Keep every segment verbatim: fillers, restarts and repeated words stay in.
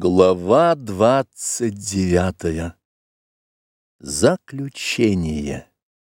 Глава двадцать девятая. Заключение.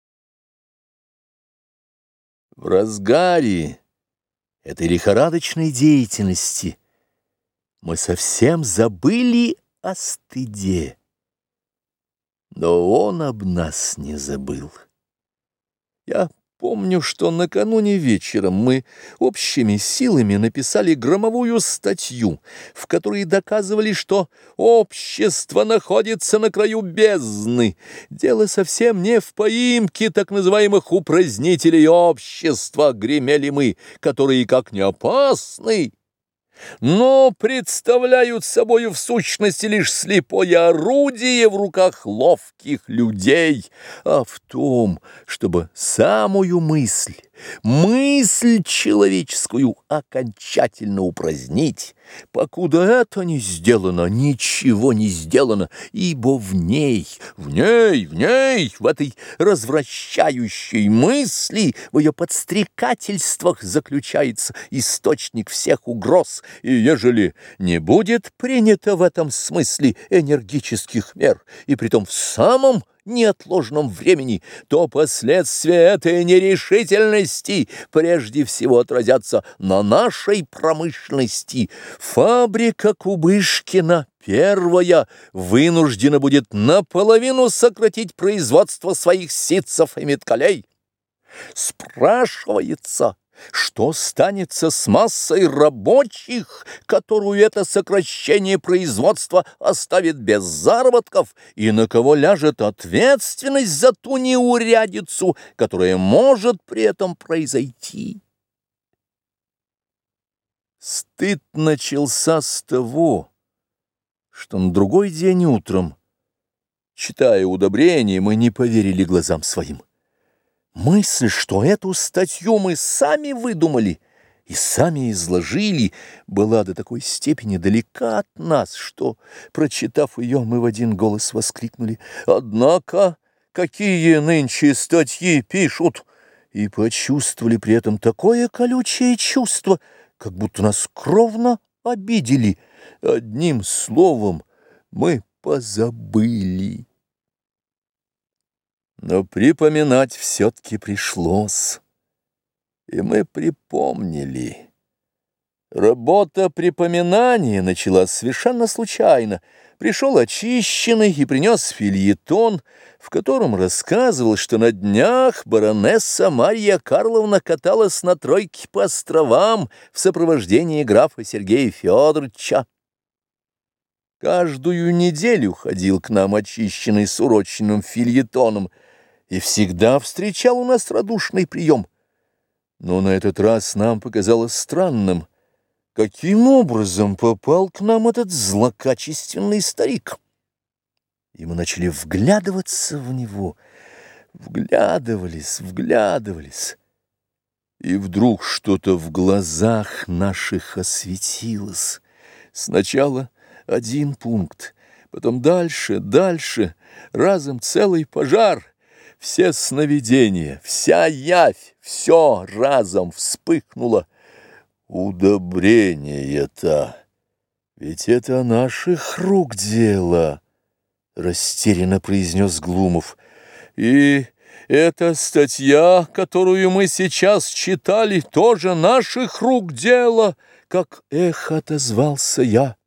В разгаре этой лихорадочной деятельности мы совсем забыли о стыде, но он об нас не забыл. Я помню, что накануне вечером мы общими силами написали громовую статью, в которой доказывали, что общество находится на краю бездны. Дело совсем не в поимке так называемых упразднителей общества, гремели мы, которые как не опасны, но представляют собою в сущности лишь слепое орудие в руках ловких людей, а в том, чтобы самую мысль, мысль человеческую окончательно упразднить. Покуда это не сделано, ничего не сделано, ибо в ней, в ней, в ней, в этой развращающей мысли, в ее подстрекательствах заключается источник всех угроз, и ежели не будет принято в этом смысле энергических мер, и притом в самом неотложном времени, то последствия этой нерешительности прежде всего отразятся на нашей промышленности. Фабрика Кубышкина, первая, вынуждена будет наполовину сократить производство своих ситцев и меткалей. Спрашивается, что станется с массой рабочих, которую это сокращение производства оставит без заработков, и на кого ляжет ответственность за ту неурядицу, которая может при этом произойти? Стыд начался с того, что на другой день утром, читая удобрения, мы не поверили глазам своим. Мысль, что эту статью мы сами выдумали и сами изложили, была до такой степени далека от нас, что, прочитав ее, мы в один голос воскликнули: «Однако, какие нынче статьи пишут!» И почувствовали при этом такое колючее чувство, как будто нас кровно обидели. Одним словом, мы позабыли. Но припоминать все-таки пришлось, и мы припомнили. Работа припоминания началась совершенно случайно. Пришел очищенный и принес фельетон, в котором рассказывал, что на днях баронесса Марья Карловна каталась на тройке по островам в сопровождении графа Сергея Федоровича. Каждую неделю ходил к нам очищенный с уроченным фельетоном и всегда встречал у нас радушный прием. Но на этот раз нам показалось странным, каким образом попал к нам этот злокачественный старик. И мы начали вглядываться в него, вглядывались, вглядывались, и вдруг что-то в глазах наших осветилось. Сначала один пункт, потом дальше, дальше, разом целый пожар. Все сновидения, вся явь, все разом вспыхнуло. Удобрение-то, ведь это наших рук дело, растерянно произнес Глумов. И эта статья, которую мы сейчас читали, тоже наших рук дело, как эхо отозвался я.